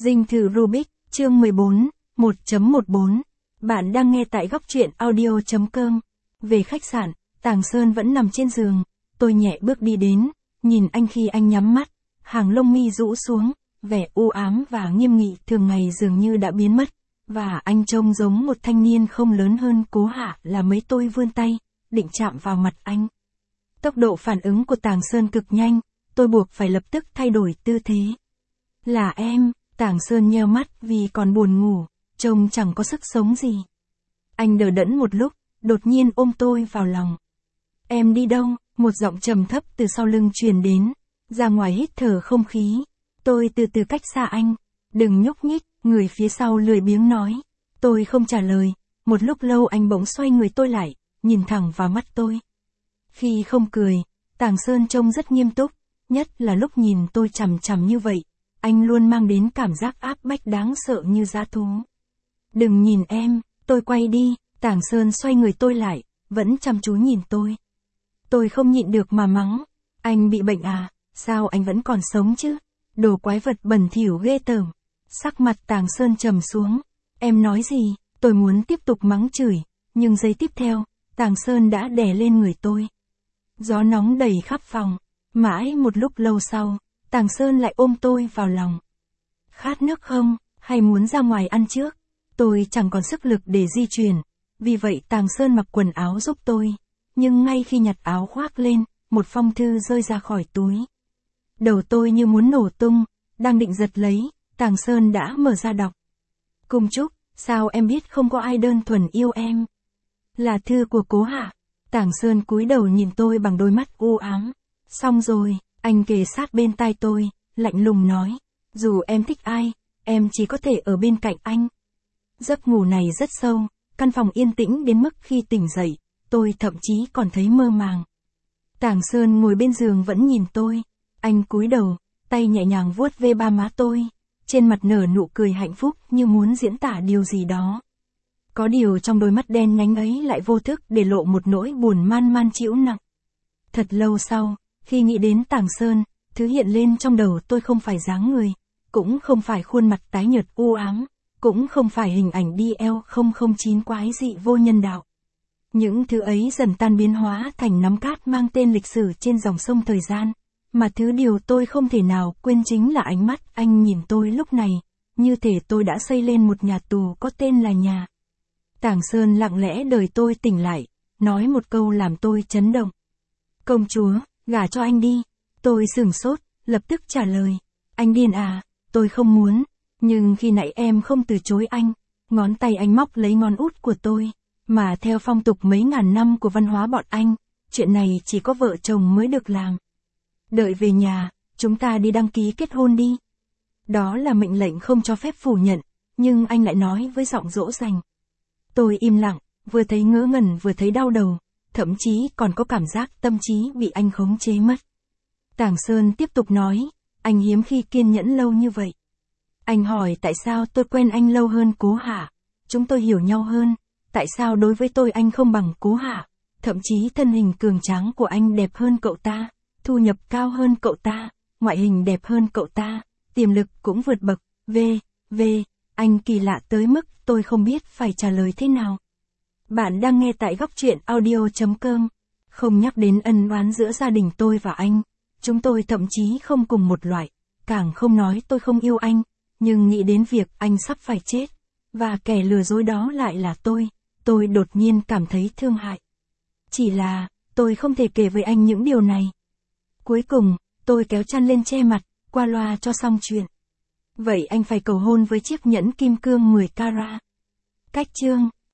Dinh thự Rubik, chương 14, 1.14. Bạn đang nghe tại góc truyện audio.com. Về khách sạn, Tàng Sơn vẫn nằm trên giường. Tôi nhẹ bước đi đến, nhìn anh khi anh nhắm mắt, hàng lông mi rũ xuống, vẻ u ám và nghiêm nghị thường ngày dường như đã biến mất. Và anh trông giống một thanh niên không lớn hơn Cố Hạ là mấy. Tôi vươn tay, định chạm vào mặt anh. Tốc độ phản ứng của Tàng Sơn cực nhanh, tôi buộc phải lập tức thay đổi tư thế. Là em. Tàng Sơn nheo mắt vì còn buồn ngủ, trông chẳng có sức sống gì. Anh đờ đẫn một lúc, đột nhiên ôm tôi vào lòng. Em đi đâu? Một giọng trầm thấp từ sau lưng truyền đến, ra ngoài hít thở không khí. Tôi từ từ cách xa anh. Đừng nhúc nhích, người phía sau lười biếng nói. Tôi không trả lời, một lúc lâu anh bỗng xoay người tôi lại, nhìn thẳng vào mắt tôi. Khi không cười, Tàng Sơn trông rất nghiêm túc, nhất là lúc nhìn tôi chằm chằm như vậy. Anh luôn mang đến cảm giác áp bách đáng sợ như dã thú. Đừng nhìn em, tôi quay đi. Tàng Sơn xoay người tôi lại, vẫn chăm chú nhìn tôi. Tôi không nhịn được mà mắng. Anh bị bệnh à? Sao anh vẫn còn sống chứ? Đồ quái vật bẩn thỉu ghê tởm. Sắc mặt Tàng Sơn trầm xuống. Em nói gì? Tôi muốn tiếp tục mắng chửi, nhưng giây tiếp theo, Tàng Sơn đã đè lên người tôi. Gió nóng đầy khắp phòng. Mãi một lúc lâu sau, Tàng Sơn lại ôm tôi vào lòng. Khát nước không? Hay muốn ra ngoài ăn trước? Tôi chẳng còn sức lực để di chuyển. Vì vậy Tàng Sơn mặc quần áo giúp tôi. Nhưng ngay khi nhặt áo khoác lên, một phong thư rơi ra khỏi túi. Đầu tôi như muốn nổ tung, đang định giật lấy, Tàng Sơn đã mở ra đọc. Cung Trúc, sao em biết không có ai đơn thuần yêu em? Là thư của Cố Hạ. Tàng Sơn cúi đầu nhìn tôi bằng đôi mắt u ám. Xong rồi. Anh kề sát bên tai tôi, lạnh lùng nói. Dù em thích ai, em chỉ có thể ở bên cạnh anh. Giấc ngủ này rất sâu, căn phòng yên tĩnh đến mức khi tỉnh dậy, tôi thậm chí còn thấy mơ màng. Tàng Sơn ngồi bên giường vẫn nhìn tôi. Anh cúi đầu, tay nhẹ nhàng vuốt ve ba má tôi. Trên mặt nở nụ cười hạnh phúc như muốn diễn tả điều gì đó. Có điều trong đôi mắt đen nhánh ấy lại vô thức để lộ một nỗi buồn man man trĩu nặng. Thật lâu sau, khi nghĩ đến Tàng Sơn, thứ hiện lên trong đầu tôi không phải dáng người, cũng không phải khuôn mặt tái nhợt u ám, cũng không phải hình ảnh DL009 quái dị vô nhân đạo. Những thứ ấy dần tan biến hóa thành nắm cát mang tên lịch sử trên dòng sông thời gian, mà thứ điều tôi không thể nào quên chính là ánh mắt anh nhìn tôi lúc này, như thể tôi đã xây lên một nhà tù có tên là nhà. Tàng Sơn lặng lẽ đợi tôi tỉnh lại, nói một câu làm tôi chấn động. Công chúa, gả cho anh đi. Tôi sửng sốt, lập tức trả lời. Anh điên à, tôi không muốn. Nhưng khi nãy em không từ chối anh. Ngón tay anh móc lấy ngón út của tôi. Mà theo phong tục mấy ngàn năm của văn hóa bọn anh, chuyện này chỉ có vợ chồng mới được làm. Đợi về nhà, chúng ta đi đăng ký kết hôn đi. Đó là mệnh lệnh không cho phép phủ nhận, nhưng anh lại nói với giọng dỗ dành. Tôi im lặng, vừa thấy ngớ ngẩn vừa thấy đau đầu. Thậm chí còn có cảm giác tâm trí bị anh khống chế mất. Tàng Sơn tiếp tục nói, anh hiếm khi kiên nhẫn lâu như vậy. Anh hỏi tại sao tôi quen anh lâu hơn Cố Hạ. Chúng tôi hiểu nhau hơn. Tại sao đối với tôi anh không bằng Cố Hạ. Thậm chí thân hình cường tráng của anh đẹp hơn cậu ta. Thu nhập cao hơn cậu ta. Ngoại hình đẹp hơn cậu ta. Tiềm lực cũng vượt bậc. Anh kỳ lạ tới mức tôi không biết phải trả lời thế nào. Bạn đang nghe tại góc truyện audio.com. Không nhắc đến ân oán giữa gia đình tôi và anh. Chúng tôi thậm chí không cùng một loại. Càng không nói tôi không yêu anh. Nhưng nghĩ đến việc anh sắp phải chết. Và kẻ lừa dối đó lại là tôi đột nhiên cảm thấy thương hại. Chỉ là, tôi không thể kể với anh những điều này. Cuối cùng, tôi kéo chăn lên che mặt, qua loa cho xong chuyện. Vậy anh phải cầu hôn với chiếc nhẫn kim cương 10 carat. Cách chương